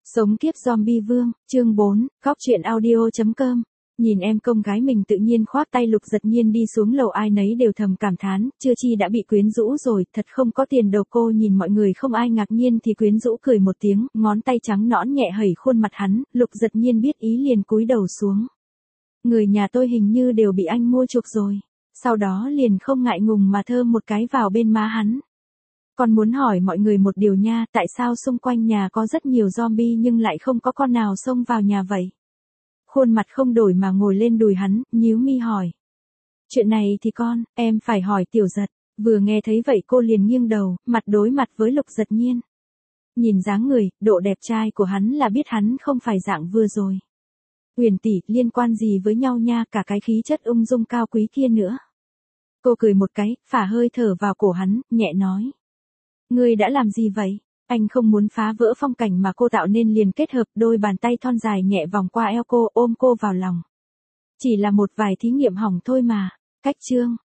Sống kiếp zombie vương, chương 4, Cóc truyện audio.com. Nhìn em công gái mình tự nhiên khoác tay Lục Giật Nhiên đi xuống lầu, ai nấy đều thầm cảm thán, chưa chi đã bị quyến rũ rồi, thật không có tiền đồ. Cô nhìn mọi người không ai ngạc nhiên thì quyến rũ cười một tiếng, ngón tay trắng nõn nhẹ hẩy khuôn mặt hắn, Lục Giật Nhiên biết ý liền cúi đầu xuống. Người nhà tôi hình như đều bị anh mua chuộc rồi. Sau đó liền không ngại ngùng mà thơm một cái vào bên má hắn. Còn muốn hỏi mọi người một điều nha, tại sao xung quanh nhà có rất nhiều zombie nhưng lại không có con nào xông vào nhà vậy? Khuôn mặt không đổi mà ngồi lên đùi hắn, nhíu mi hỏi. Chuyện này thì em phải hỏi Tiểu Giật. Vừa nghe thấy vậy cô liền nghiêng đầu, mặt đối mặt với Lục Giật Nhiên. Nhìn dáng người, độ đẹp trai của hắn là biết hắn không phải dạng vừa rồi. Huyền tỷ, liên quan gì với nhau nha, cả cái khí chất ung dung cao quý kia nữa. Cô cười một cái, phả hơi thở vào cổ hắn, nhẹ nói. Ngươi đã làm gì vậy? Anh không muốn phá vỡ phong cảnh mà cô tạo nên liền kết hợp, đôi bàn tay thon dài nhẹ vòng qua eo cô, ôm cô vào lòng. Chỉ là một vài thí nghiệm hỏng thôi mà. Cách chương.